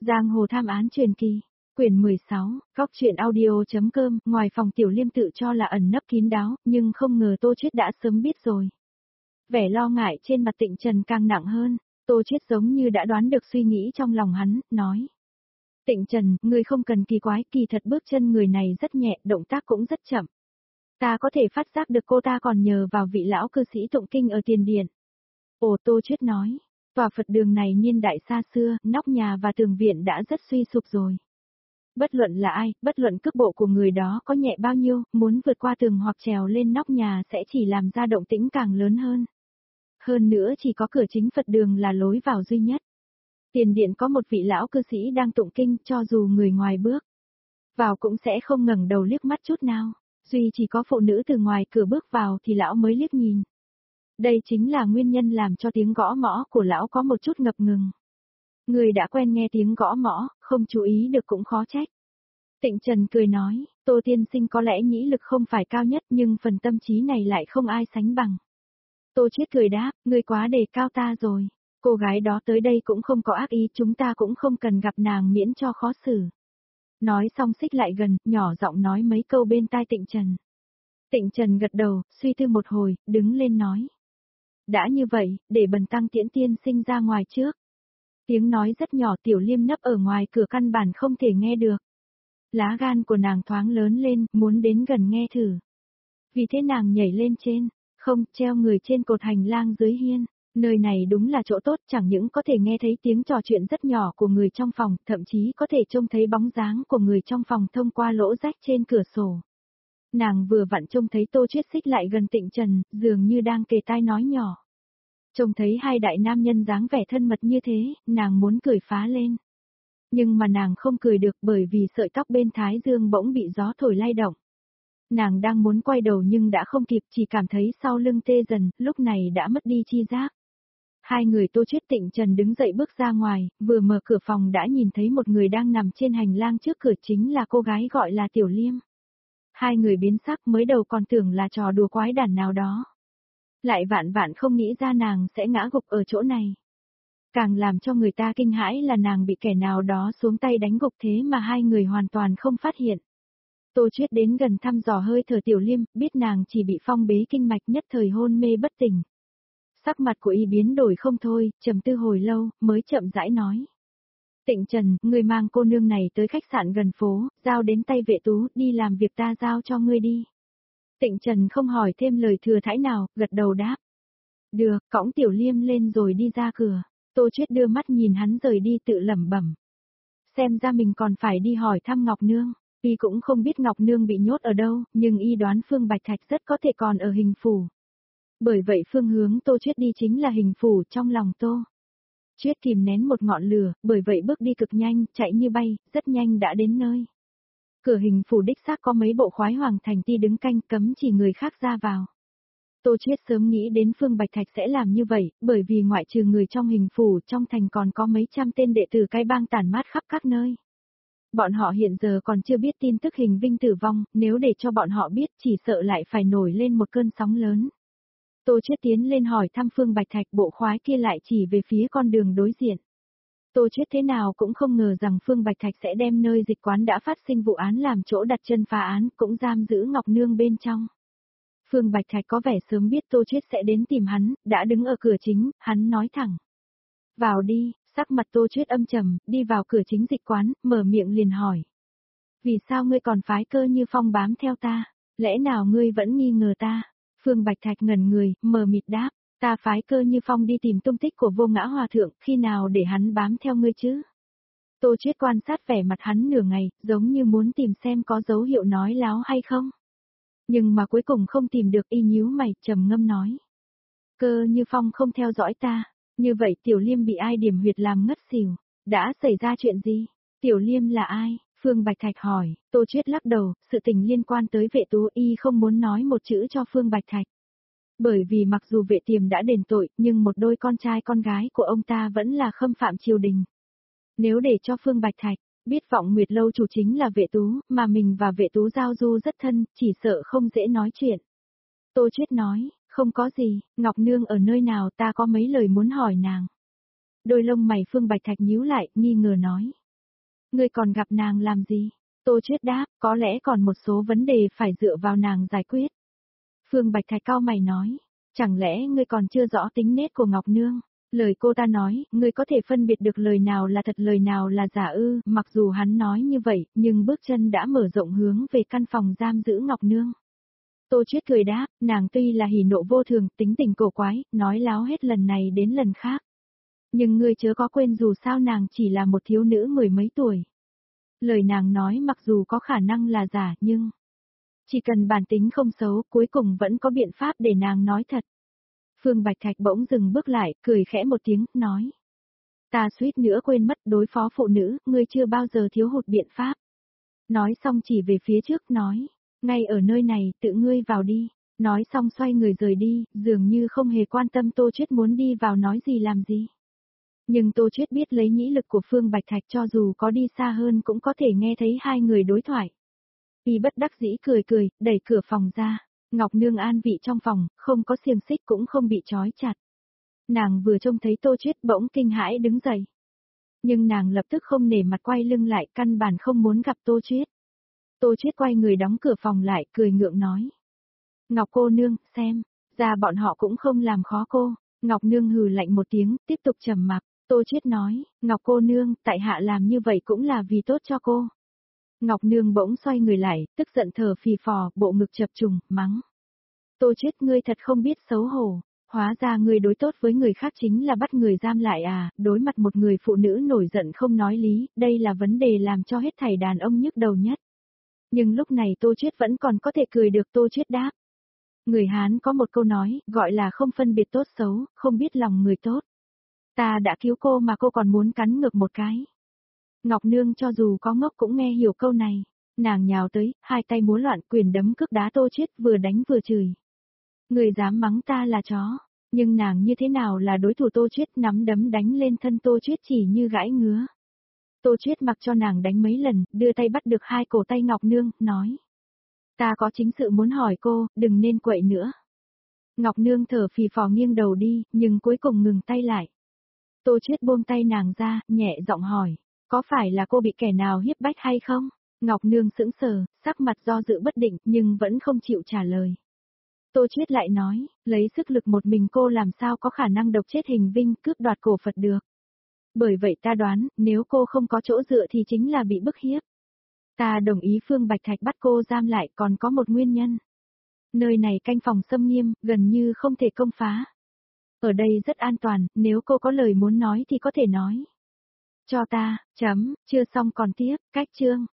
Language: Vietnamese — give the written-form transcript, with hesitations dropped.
Giang hồ tham án truyền kỳ, quyển 16, góc truyện audio.com. Ngoài phòng Tiểu Liêm tự cho là ẩn nấp kín đáo, nhưng không ngờ Tô Chiết đã sớm biết rồi. Vẻ lo ngại trên mặt Tịnh Trần càng nặng hơn, Tô Chiết giống như đã đoán được suy nghĩ trong lòng hắn, nói. Tịnh Trần, ngươi không cần kỳ quái, kỳ thật bước chân người này rất nhẹ, động tác cũng rất chậm. Ta có thể phát giác được cô ta còn nhờ vào vị lão cư sĩ tụng kinh ở tiền điện. Ồ, Tô Chiết nói. Tòa Phật đường này niên đại xa xưa, nóc nhà và tường viện đã rất suy sụp rồi. Bất luận là ai, bất luận cước bộ của người đó có nhẹ bao nhiêu, muốn vượt qua tường hoặc trèo lên nóc nhà sẽ chỉ làm ra động tĩnh càng lớn hơn. Hơn nữa chỉ có cửa chính Phật đường là lối vào duy nhất. Tiền điện có một vị lão cư sĩ đang tụng kinh, cho dù người ngoài bước vào cũng sẽ không ngẩng đầu liếc mắt chút nào. Duy chỉ có phụ nữ từ ngoài cửa bước vào thì lão mới liếc nhìn. Đây chính là nguyên nhân làm cho tiếng gõ mõ của lão có một chút ngập ngừng. Người đã quen nghe tiếng gõ mõ, không chú ý được cũng khó trách. Tịnh Trần cười nói, Tô tiên sinh có lẽ nhĩ lực không phải cao nhất nhưng phần tâm trí này lại không ai sánh bằng. Tô Chiết cười đáp, ngươi quá đề cao ta rồi. Cô gái đó tới đây cũng không có ác ý, chúng ta cũng không cần gặp nàng miễn cho khó xử. Nói xong xích lại gần, nhỏ giọng nói mấy câu bên tai Tịnh Trần. Tịnh Trần gật đầu, suy tư một hồi, đứng lên nói. Đã như vậy, để bần tăng tiễn tiên sinh ra ngoài trước. Tiếng nói rất nhỏ, Tiểu Liêm nấp ở ngoài cửa căn bản không thể nghe được. Lá gan của nàng thoáng lớn lên, muốn đến gần nghe thử. Vì thế nàng nhảy lên trên, không, treo người trên cột hành lang dưới hiên. Nơi này đúng là chỗ tốt, chẳng những có thể nghe thấy tiếng trò chuyện rất nhỏ của người trong phòng, thậm chí có thể trông thấy bóng dáng của người trong phòng thông qua lỗ rách trên cửa sổ. Nàng vừa vặn trông thấy Tô Chiết xích lại gần Tịnh Trần, dường như đang kề tai nói nhỏ. Trông thấy hai đại nam nhân dáng vẻ thân mật như thế, nàng muốn cười phá lên. Nhưng mà nàng không cười được bởi vì sợi tóc bên thái dương bỗng bị gió thổi lay động. Nàng đang muốn quay đầu nhưng đã không kịp, chỉ cảm thấy sau lưng tê dần, lúc này đã mất đi chi giác. Hai người Tô Chiết Tịnh Trần đứng dậy bước ra ngoài, vừa mở cửa phòng đã nhìn thấy một người đang nằm trên hành lang trước cửa, chính là cô gái gọi là Tiểu Liêm. Hai người biến sắc, mới đầu còn tưởng là trò đùa quái đản nào đó. Lại vạn vạn không nghĩ ra nàng sẽ ngã gục ở chỗ này. Càng làm cho người ta kinh hãi là nàng bị kẻ nào đó xuống tay đánh gục thế mà hai người hoàn toàn không phát hiện. Tô Chiết đến gần thăm dò hơi thở Tiểu Liêm, biết nàng chỉ bị phong bế kinh mạch, nhất thời hôn mê bất tỉnh. Sắc mặt của y biến đổi không thôi, trầm tư hồi lâu, mới chậm rãi nói. Tịnh Trần, ngươi mang cô nương này tới khách sạn gần phố, giao đến tay vệ tú, đi làm việc ta giao cho ngươi đi. Tịnh Trần không hỏi thêm lời thừa thãi nào, gật đầu đáp. Được, cõng Tiểu Liêm lên rồi đi ra cửa. Tô Chiết đưa mắt nhìn hắn rời đi tự lẩm bẩm. Xem ra mình còn phải đi hỏi thăm Ngọc Nương. Y cũng không biết Ngọc Nương bị nhốt ở đâu, nhưng y đoán Phương Bạch Thạch rất có thể còn ở Hình Phủ. Bởi vậy phương hướng Tô Chiết đi chính là Hình Phủ trong lòng Tô. Chiết kìm nén một ngọn lửa, bởi vậy bước đi cực nhanh, chạy như bay, rất nhanh đã đến nơi. Cửa Hình Phủ đích xác có mấy bộ khoái hoàng thành ti đứng canh, cấm chỉ người khác ra vào. Tô Chiết sớm nghĩ đến Phương Bạch Thạch sẽ làm như vậy, bởi vì ngoại trừ người trong Hình Phủ, trong thành còn có mấy trăm tên đệ tử cái bang tản mát khắp các nơi. Bọn họ hiện giờ còn chưa biết tin tức Hình Vinh tử vong, nếu để cho bọn họ biết chỉ sợ lại phải nổi lên một cơn sóng lớn. Tô Chiết tiến lên hỏi thăm Phương Bạch Thạch, bộ khoái kia lại chỉ về phía con đường đối diện. Tô Chiết thế nào cũng không ngờ rằng Phương Bạch Thạch sẽ đem nơi dịch quán đã phát sinh vụ án làm chỗ đặt chân phá án, cũng giam giữ Ngọc Nương bên trong. Phương Bạch Thạch có vẻ sớm biết Tô Chiết sẽ đến tìm hắn, đã đứng ở cửa chính, hắn nói thẳng. Vào đi, sắc mặt Tô Chiết âm trầm, đi vào cửa chính dịch quán, mở miệng liền hỏi. Vì sao ngươi còn phái Cơ Như Phong bám theo ta? Lẽ nào ngươi vẫn nghi ngờ ta? Phương Bạch Thạch ngẩn người, mờ mịt đáp. Ta phái Cơ Như Phong đi tìm tung tích của Vô Ngã Hòa Thượng, khi nào để hắn bám theo ngươi chứ? Tô Chiết quan sát vẻ mặt hắn nửa ngày, giống như muốn tìm xem có dấu hiệu nói láo hay không. Nhưng mà cuối cùng không tìm được, y nhíu mày, trầm ngâm nói. Cơ Như Phong không theo dõi ta, như vậy Tiểu Liêm bị ai điểm huyệt làm ngất xỉu, đã xảy ra chuyện gì? Tiểu Liêm là ai? Phương Bạch Thạch hỏi. Tô Chiết lắc đầu, sự tình liên quan tới vệ tú, y không muốn nói một chữ cho Phương Bạch Thạch. Bởi vì mặc dù vệ tiềm đã đền tội, nhưng một đôi con trai con gái của ông ta vẫn là khâm phạm triều đình. Nếu để cho Phương Bạch Thạch biết Vọng Nguyệt Lâu chủ chính là vệ tú, mà mình và vệ tú giao du rất thân, chỉ sợ không dễ nói chuyện. Tô Chiết nói, không có gì, Ngọc Nương ở nơi nào, ta có mấy lời muốn hỏi nàng. Đôi lông mày Phương Bạch Thạch nhíu lại, nghi ngờ nói. Ngươi còn gặp nàng làm gì? Tô Chuyết đáp, có lẽ còn một số vấn đề phải dựa vào nàng giải quyết. Phương Bạch Thạch cau mày nói, chẳng lẽ ngươi còn chưa rõ tính nết của Ngọc Nương? Lời cô ta nói, ngươi có thể phân biệt được lời nào là thật lời nào là giả ư? Mặc dù hắn nói như vậy, nhưng bước chân đã mở rộng hướng về căn phòng giam giữ Ngọc Nương. Tô Chuyết cười đáp, nàng tuy là hỉ nộ vô thường, tính tình cổ quái, nói láo hết lần này đến lần khác. Nhưng ngươi chớ có quên dù sao nàng chỉ là một thiếu nữ mười mấy tuổi. Lời nàng nói mặc dù có khả năng là giả nhưng chỉ cần bản tính không xấu, cuối cùng vẫn có biện pháp để nàng nói thật. Phương Bạch Thạch bỗng dừng bước lại, cười khẽ một tiếng, nói. Ta suýt nữa quên mất đối phó phụ nữ, ngươi chưa bao giờ thiếu hụt biện pháp. Nói xong chỉ về phía trước, nói. Ngay ở nơi này, tự ngươi vào đi. Nói xong xoay người rời đi, dường như không hề quan tâm Tô Chuyết muốn đi vào nói gì làm gì. Nhưng Tô Chuyết biết lấy nhĩ lực của Phương Bạch Thạch cho dù có đi xa hơn cũng có thể nghe thấy hai người đối thoại. Y bất đắc dĩ cười cười, đẩy cửa phòng ra. Ngọc Nương an vị trong phòng, không có xiềng xích cũng không bị trói chặt. Nàng vừa trông thấy Tô Chuyết bỗng kinh hãi đứng dậy. Nhưng nàng lập tức không nể mặt quay lưng lại, căn bản không muốn gặp Tô Chuyết. Tô Chuyết quay người đóng cửa phòng lại, cười ngượng nói. Ngọc cô nương, xem, ra bọn họ cũng không làm khó cô. Ngọc Nương hừ lạnh một tiếng, tiếp tục trầm mặc. Tô Chuyết nói, Ngọc cô nương, tại hạ làm như vậy cũng là vì tốt cho cô. Ngọc Nương bỗng xoay người lại, tức giận thở phì phò, bộ ngực chập trùng, mắng. Tô Chuyết ngươi thật không biết xấu hổ, hóa ra ngươi đối tốt với người khác chính là bắt người giam lại à, đối mặt một người phụ nữ nổi giận không nói lý, đây là vấn đề làm cho hết thảy đàn ông nhức đầu nhất. Nhưng lúc này Tô Chuyết vẫn còn có thể cười được. Tô Chuyết đáp. Người Hán có một câu nói, gọi là không phân biệt tốt xấu, không biết lòng người tốt. Ta đã cứu cô mà cô còn muốn cắn ngược một cái. Ngọc Nương cho dù có ngốc cũng nghe hiểu câu này. Nàng nhào tới, hai tay múa loạn, quyền đấm cước đá Tô Chuyết, vừa đánh vừa chửi. Người dám mắng ta là chó, nhưng nàng như thế nào là đối thủ? Tô Chuyết nắm đấm đánh lên thân Tô Chuyết chỉ như gãi ngứa. Tô Chuyết mặc cho nàng đánh mấy lần, đưa tay bắt được hai cổ tay Ngọc Nương, nói. Ta có chính sự muốn hỏi cô, đừng nên quậy nữa. Ngọc Nương thở phì phò nghiêng đầu đi, nhưng cuối cùng ngừng tay lại. Tô Chuyết buông tay nàng ra, nhẹ giọng hỏi. Có phải là cô bị kẻ nào hiếp bách hay không? Ngọc Nương sững sờ, sắc mặt do dự bất định, nhưng vẫn không chịu trả lời. Tô Chuyết lại nói, lấy sức lực một mình cô làm sao có khả năng độc chết Hình Vinh, cướp đoạt cổ Phật được. Bởi vậy ta đoán, nếu cô không có chỗ dựa thì chính là bị bức hiếp. Ta đồng ý Phương Bạch Thạch bắt cô giam lại còn có một nguyên nhân. Nơi này canh phòng xâm nghiêm, gần như không thể công phá. Ở đây rất an toàn, nếu cô có lời muốn nói thì có thể nói. Cho ta, chưa xong còn tiếp, cách chương.